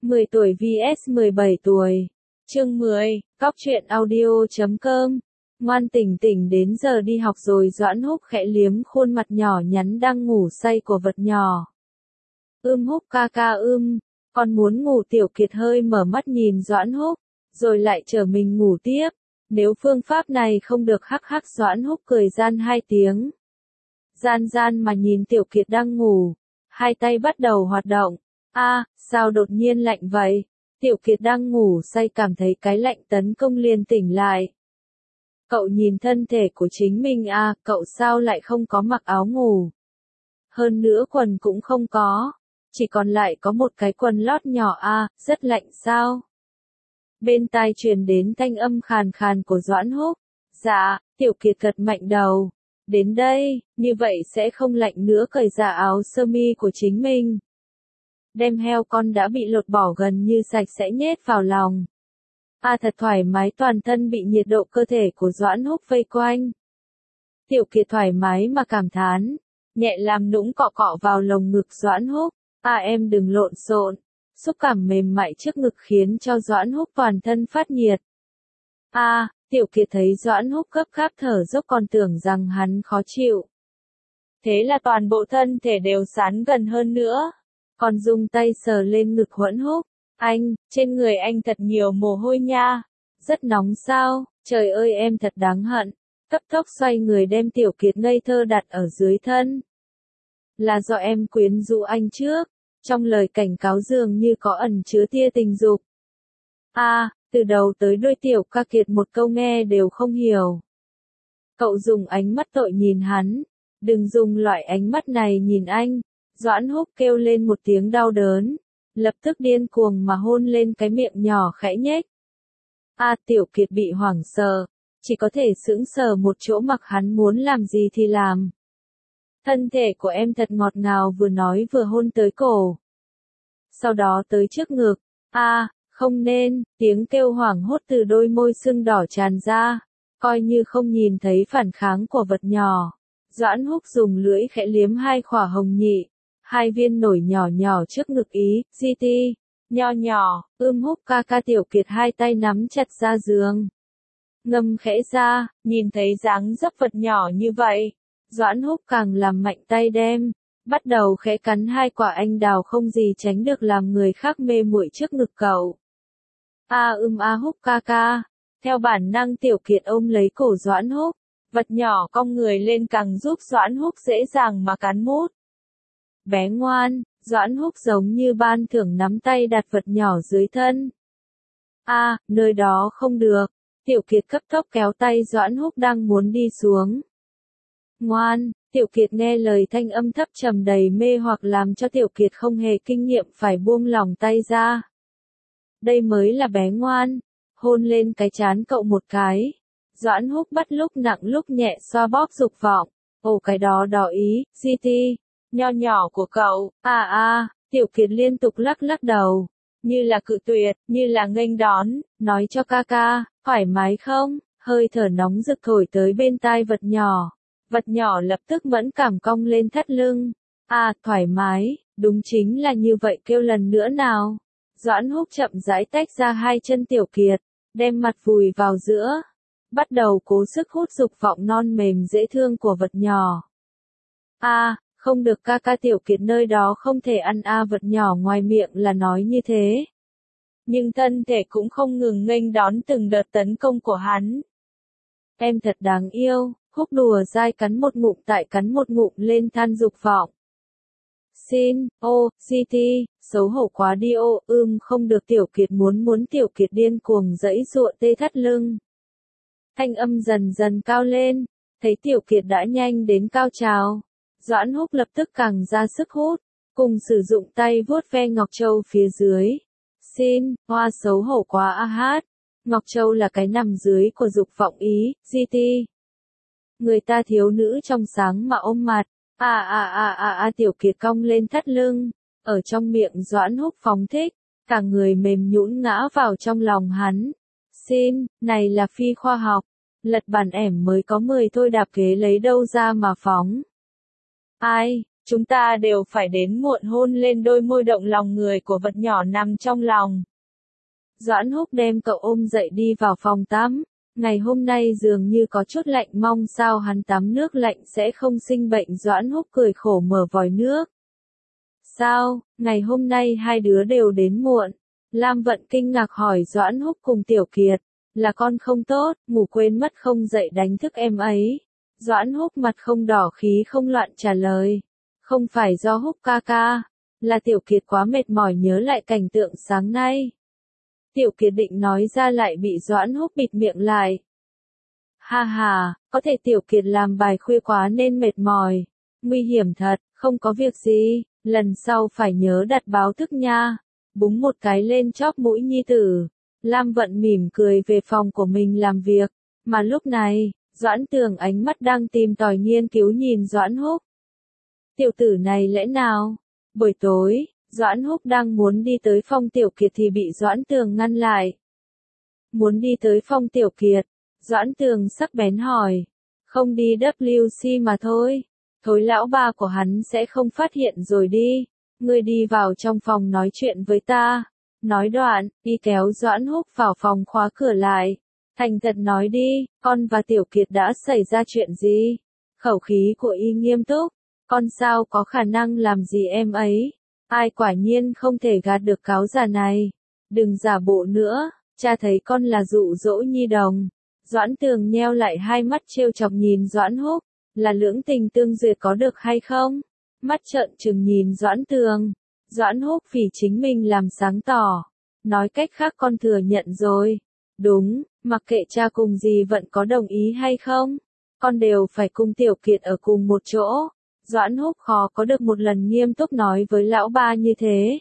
10 tuổi vs 17 tuổi. Chương 10, Cóc truyện audio.com. Ngoan tỉnh tỉnh đến giờ đi học rồi. Doãn Húc khẽ liếm khuôn mặt nhỏ nhắn đang ngủ say của vật nhỏ. Húc ca ca con muốn ngủ. Tiểu Kiệt hơi mở mắt nhìn Doãn Húc, rồi lại trở mình ngủ tiếp. Nếu phương pháp này không được hắc hắc. Doãn Húc cười gian hai tiếng. Gian mà nhìn Tiểu Kiệt đang ngủ, hai tay bắt đầu hoạt động. Sao đột nhiên lạnh vậy? Tiểu Kiệt đang ngủ say cảm thấy cái lạnh tấn công liền tỉnh lại. Cậu nhìn thân thể của chính mình cậu sao lại không có mặc áo ngủ? Hơn nữa quần cũng không có, chỉ còn lại có một cái quần lót nhỏ rất lạnh sao? Bên tai truyền đến thanh âm khàn khàn của Doãn Húc. Dạ, Tiểu Kiệt gật mạnh đầu. Đến đây, như vậy sẽ không lạnh nữa. Cởi ra áo sơ mi của chính mình. Đem heo con đã bị lột bỏ gần như sạch sẽ nhét vào lòng. Thật thoải mái. Toàn thân bị nhiệt độ cơ thể của Doãn Húc vây quanh. Tiểu Kiệt thoải mái mà cảm thán, nhẹ làm nũng cọ cọ vào lồng ngực Doãn Húc. Em đừng lộn xộn. Xúc cảm mềm mại trước ngực khiến cho Doãn Húc toàn thân phát nhiệt. Tiểu Kiệt thấy Doãn Húc gấp gáp thở dốc còn tưởng rằng hắn khó chịu. Thế là toàn bộ thân thể đều sán gần hơn nữa. Còn dùng tay sờ lên ngực Doãn Húc. Trên người anh thật nhiều mồ hôi nha. Rất nóng sao? Trời ơi em thật đáng hận. Cấp tốc xoay người đem Tiểu Kiệt ngây thơ đặt ở dưới thân. Là do em quyến rũ anh trước. Trong lời cảnh cáo dường như có ẩn chứa tia tình dục. Từ đầu tới đuôi Tiểu Kiệt một câu nghe đều không hiểu. Cậu dùng ánh mắt tội nhìn hắn. Đừng dùng loại ánh mắt này nhìn anh. Doãn Húc kêu lên một tiếng đau đớn. Lập tức điên cuồng mà hôn lên cái miệng nhỏ khẽ nhếch. Tiểu Kiệt bị hoảng sợ. Chỉ có thể sững sờ một chỗ mặc hắn muốn làm gì thì làm. Thân thể của em thật ngọt ngào. Vừa nói vừa hôn tới cổ. Sau đó tới trước ngực. Không nên, tiếng kêu hoảng hốt từ đôi môi sưng đỏ tràn ra, coi như không nhìn thấy phản kháng của vật nhỏ. Doãn Húc dùng lưỡi khẽ liếm hai khỏa hồng nhị, hai viên nổi nhỏ nhỏ trước ngực GT, nho nhỏ, Húc ca ca. Tiểu Kiệt hai tay nắm chặt ra giường. Ngâm khẽ ra, nhìn thấy dáng dấp vật nhỏ như vậy. Doãn Húc càng làm mạnh tay đem. Bắt đầu khẽ cắn hai quả anh đào không gì tránh được làm người khác mê muội trước ngực cậu. Húc ca ca. Theo bản năng Tiểu Kiệt ôm lấy cổ Doãn Húc. Vật nhỏ cong người lên càng giúp Doãn Húc dễ dàng mà cắn mút. Bé ngoan, Doãn Húc giống như ban thưởng nắm tay đặt vật nhỏ dưới thân. Nơi đó không được. Tiểu Kiệt cấp tốc kéo tay Doãn Húc đang muốn đi xuống. Ngoan. Tiểu Kiệt nghe lời thanh âm thấp trầm đầy mê hoặc làm cho Tiểu Kiệt không hề kinh nghiệm phải buông lỏng tay ra. Đây mới là bé ngoan. Hôn lên cái trán cậu một cái. Doãn Húc bắt lúc nặng lúc nhẹ xoa bóp dục vọng. Cái đó đỏ GT, nho nhỏ của cậu. Tiểu Kiệt liên tục lắc đầu. Như là cự tuyệt, như là nghênh đón, nói cho ca ca, thoải mái không? Hơi thở nóng rực thổi tới bên tai vật nhỏ. Vật nhỏ lập tức mẫn cảm cong lên thắt lưng. Thoải mái, đúng chính là như vậy. Kêu lần nữa nào. Doãn Húc chậm rãi tách ra hai chân Tiểu Kiệt, đem mặt vùi vào giữa. Bắt đầu cố sức hút dục vọng non mềm dễ thương của vật nhỏ. Không được ca ca. Tiểu Kiệt nơi đó không thể ăn. Vật nhỏ ngoài miệng là nói như thế. Nhưng thân thể cũng không ngừng nghênh đón từng đợt tấn công của hắn. Em thật đáng yêu. Húc đùa dai cắn một ngụm tại cắn một ngụm lên than dục vọng. GT, xấu hổ quá đi. Không được. Tiểu Kiệt muốn Tiểu Kiệt điên cuồng giãy giụa tê thắt lưng. Thanh âm dần dần cao lên, thấy Tiểu Kiệt đã nhanh đến cao trào. Doãn Húc lập tức càng ra sức hút, cùng sử dụng tay vuốt ve Ngọc Châu phía dưới. Hoa xấu hổ quá. Ngọc Châu là cái nằm dưới của dục vọng GT. Người ta thiếu nữ trong sáng mà ôm mặt. Tiểu Kiệt cong lên thắt lưng, ở trong miệng Doãn Húc phóng thích, cả người mềm nhũn ngã vào trong lòng hắn. Này là phi khoa học, lật bàn ẻm mới có 10 thôi đạp kế lấy đâu ra mà phóng. Chúng ta đều phải đến muộn hôn lên đôi môi động lòng người của vật nhỏ nằm trong lòng. Doãn Húc đem cậu ôm dậy đi vào phòng tắm. Ngày hôm nay dường như có chút lạnh, mong sao hắn tắm nước lạnh sẽ không sinh bệnh. Doãn Húc cười khổ mở vòi nước. Sao, ngày hôm nay hai đứa đều đến muộn? Lam Vận kinh ngạc hỏi Doãn Húc cùng Tiểu Kiệt. Là con không tốt, ngủ quên mất không dậy đánh thức em ấy. Doãn Húc mặt không đỏ khí không loạn trả lời. Không phải do Húc ca ca, là Tiểu Kiệt quá mệt mỏi nhớ lại cảnh tượng sáng nay. Tiểu Kiệt định nói ra lại bị Doãn Húc bịt miệng lại. Ha ha, có thể Tiểu Kiệt làm bài khuya quá nên mệt mỏi. Nguy hiểm thật, không có việc gì, lần sau phải nhớ đặt báo thức nha. Búng một cái lên chóp mũi nhi tử. Lam Vận mỉm cười về phòng của mình làm việc. Mà lúc này, Doãn Tường ánh mắt đang tìm tòi nghiên cứu nhìn Doãn Húc. Tiểu tử này lẽ nào? Buổi tối, Doãn Húc đang muốn đi tới phòng Tiểu Kiệt thì bị Doãn Tường ngăn lại. Muốn đi tới phòng Tiểu Kiệt, Doãn Tường sắc bén hỏi. Không đi WC mà thôi. Thối lão ba của hắn sẽ không phát hiện rồi đi. Ngươi đi vào trong phòng nói chuyện với ta. Nói đoạn, đi kéo Doãn Húc vào phòng khóa cửa lại. Thành thật nói đi, con và Tiểu Kiệt đã xảy ra chuyện gì? Khẩu khí của y nghiêm túc. Con sao có khả năng làm gì em ấy? Ai quả nhiên không thể gạt được cáo già này. Đừng giả bộ nữa, cha thấy con là dụ dỗ nhi đồng. Doãn Tường nheo lại hai mắt trêu chọc nhìn Doãn Húc. Là lưỡng tình tương duyệt có được hay không? Mắt trợn trừng nhìn Doãn Tường. Doãn Húc vì chính mình làm sáng tỏ. Nói cách khác con thừa nhận rồi. Đúng, mặc kệ cha cùng dì Vận có đồng ý hay không. Con đều phải cùng Tiểu Kiệt ở cùng một chỗ. Doãn Húc khó có được một lần nghiêm túc nói với lão ba như thế.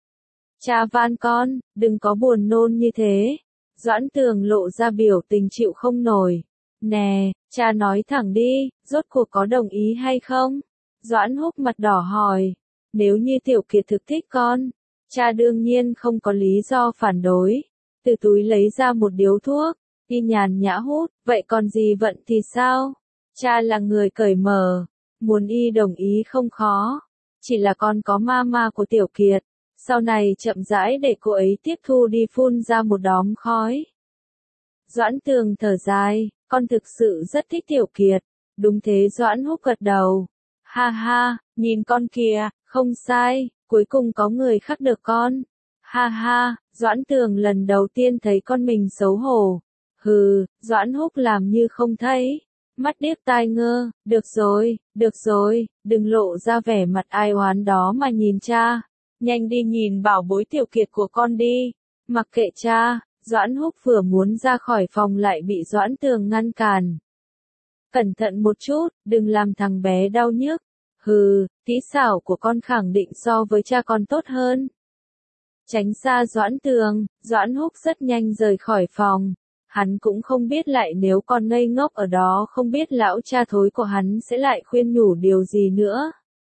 Cha van con, đừng có buồn nôn như thế. Doãn Tường lộ ra biểu tình chịu không nổi. Nè, cha nói thẳng đi, rốt cuộc có đồng ý hay không? Doãn Húc mặt đỏ hỏi. Nếu như Tiểu Kiệt thực thích con, cha đương nhiên không có lý do phản đối. Từ túi lấy ra một điếu thuốc, y nhàn nhã hút, vậy còn dì Vận thì sao? Cha là người cởi mở, muốn y đồng ý không khó. Chỉ là con có mama của Tiểu Kiệt, sau này chậm rãi để cô ấy tiếp thu đi phun ra một đóm khói. Doãn Tường thở dài, con thực sự rất thích Tiểu Kiệt. Đúng thế Doãn Húc gật đầu. Ha ha, nhìn con kìa, không sai, cuối cùng có người khác được con. Ha ha, Doãn Tường lần đầu tiên thấy con mình xấu hổ. Hừ, Doãn Húc làm như không thấy. Mắt điếc tai ngơ, được rồi, đừng lộ ra vẻ mặt ai oán đó mà nhìn cha. Nhanh đi nhìn bảo bối Tiểu Kiệt của con đi. Mặc kệ cha, Doãn Húc vừa muốn ra khỏi phòng lại bị Doãn Tường ngăn cản. Cẩn thận một chút, đừng làm thằng bé đau nhức. Hừ, kỹ xảo của con khẳng định so với cha con tốt hơn. Tránh xa Doãn Tường, Doãn Húc rất nhanh rời khỏi phòng. Hắn cũng không biết lại nếu con ngây ngốc ở đó không biết lão cha thối của hắn sẽ lại khuyên nhủ điều gì nữa.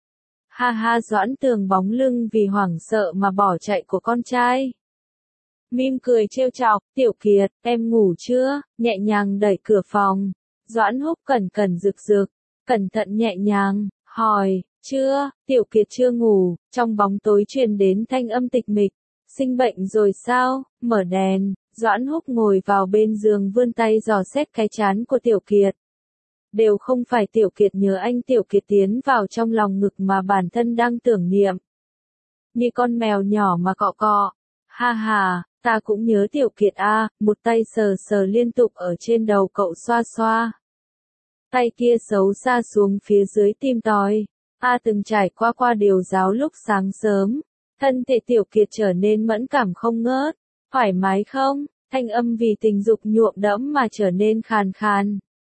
Ha ha Doãn Tường bóng lưng vì hoảng sợ mà bỏ chạy của con trai. Mỉm cười trêu chọc, Tiểu Kiệt, em ngủ chưa? Nhẹ nhàng đẩy cửa phòng. Doãn Húc cẩn cẩn rực, cẩn thận nhẹ nhàng, hỏi, chưa, Tiểu Kiệt chưa ngủ, trong bóng tối truyền đến thanh âm tịch mịch. Sinh bệnh rồi sao? Mở đèn, Doãn Húc ngồi vào bên giường vươn tay dò xét cái trán của Tiểu Kiệt. Đều không phải Tiểu Kiệt nhớ anh, Tiểu Kiệt tiến vào trong lòng ngực mà bản thân đang tưởng niệm. Như con mèo nhỏ mà cọ cọ. Ha ha, ta cũng nhớ Tiểu Kiệt a, một tay sờ sờ liên tục ở trên đầu cậu xoa xoa. Tay kia xấu xa xuống phía dưới tim tòi. Từng trải qua điều giáo lúc sáng sớm. Thân thể Tiểu Kiệt trở nên mẫn cảm không ngớt. Thoải mái không? Thanh âm vì tình dục nhuộm đẫm mà trở nên khàn khàn.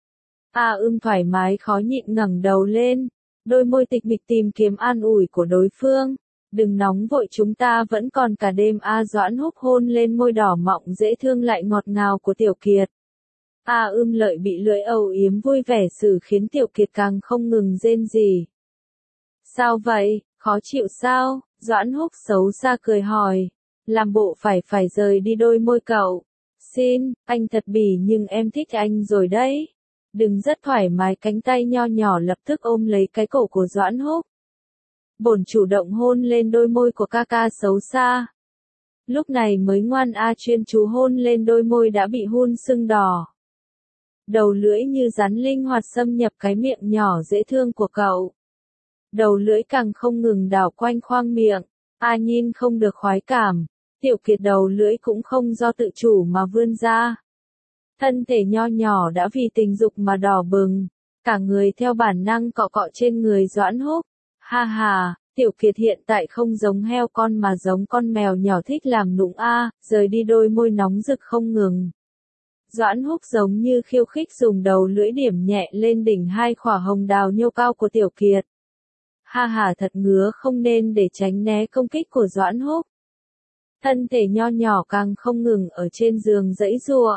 Thoải mái khó nhịn ngẩng đầu lên. Đôi môi tịch mịch tìm kiếm an ủi của đối phương. Đừng nóng vội, chúng ta vẫn còn cả đêm. Doãn Húc hôn lên môi đỏ mọng dễ thương lại ngọt ngào của Tiểu Kiệt. Lợi bị lưỡi âu yếm vui vẻ xử khiến Tiểu Kiệt càng không ngừng rên rỉ. Sao vậy, khó chịu sao? Doãn Húc xấu xa cười hỏi. Làm bộ phải rời đi đôi môi cậu. Xin, anh thật bỉ nhưng em thích anh rồi đấy. Đừng rất thoải mái, cánh tay nho nhỏ lập tức ôm lấy cái cổ của Doãn Húc. Bổn chủ động hôn lên đôi môi của ca ca xấu xa. Lúc này mới ngoan a, chuyên chú hôn lên đôi môi đã bị hun sưng đỏ. Đầu lưỡi như rắn linh hoạt xâm nhập cái miệng nhỏ dễ thương của cậu. Đầu lưỡi càng không ngừng đảo quanh khoang miệng. A Nhin không được khoái cảm. Tiểu Kiệt đầu lưỡi cũng không do tự chủ mà vươn ra. Thân thể nho nhỏ đã vì tình dục mà đỏ bừng. Cả người theo bản năng cọ cọ trên người Doãn Húc. Ha ha, Tiểu Kiệt hiện tại không giống heo con mà giống con mèo nhỏ thích làm nũng a, rời đi đôi môi nóng rực không ngừng. Doãn Húc giống như khiêu khích dùng đầu lưỡi điểm nhẹ lên đỉnh hai khỏa hồng đào nhô cao của Tiểu Kiệt. Ha ha, thật ngứa, không nên để tránh né công kích của Doãn Húc. Thân thể nho nhỏ càng không ngừng ở trên giường giãy giụa.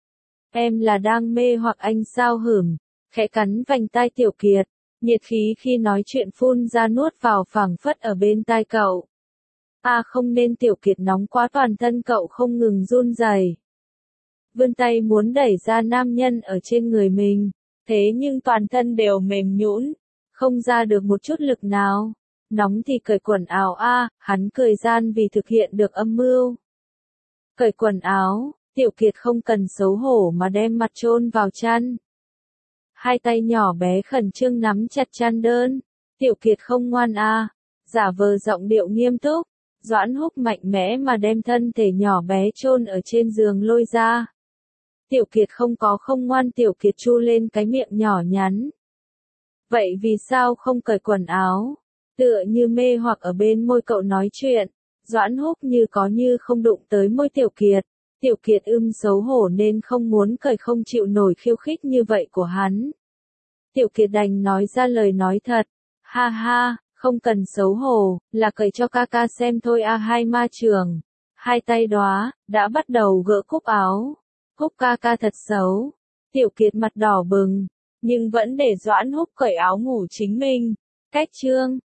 Em là đang mê hoặc anh sao hửm, khẽ cắn vành tai Tiểu Kiệt, nhiệt khí khi nói chuyện phun ra nuốt vào phảng phất ở bên tai cậu. À không nên, Tiểu Kiệt nóng quá, toàn thân cậu không ngừng run rẩy. Vươn tay muốn đẩy ra nam nhân ở trên người mình, thế nhưng toàn thân đều mềm nhũn, không ra được một chút lực nào. Nóng thì cởi quần áo a, hắn cười gian vì thực hiện được âm mưu. Cởi quần áo, Tiểu Kiệt không cần xấu hổ mà đem mặt chôn vào chăn. Hai tay nhỏ bé khẩn trương nắm chặt chăn đơn. Tiểu Kiệt không ngoan a, giả vờ giọng điệu nghiêm túc. Doãn Húc mạnh mẽ mà đem thân thể nhỏ bé chôn ở trên giường lôi ra. Tiểu Kiệt không ngoan, Tiểu Kiệt chu lên cái miệng nhỏ nhắn. Vậy vì sao không cởi quần áo? Tựa như mê hoặc ở bên môi cậu nói chuyện. Doãn Húc như có như không đụng tới môi Tiểu Kiệt. Tiểu Kiệt xấu hổ nên không muốn cởi, không chịu nổi khiêu khích như vậy của hắn. Tiểu Kiệt đành nói ra lời nói thật. Ha ha, không cần xấu hổ, là cởi cho ca ca xem thôi a. Hai ma trường, hai tay đóa, đã bắt đầu gỡ cúc áo. Húc ca ca thật xấu. Tiểu Kiệt mặt đỏ bừng, nhưng vẫn để Doãn Húc cởi áo ngủ chính mình. Cách chương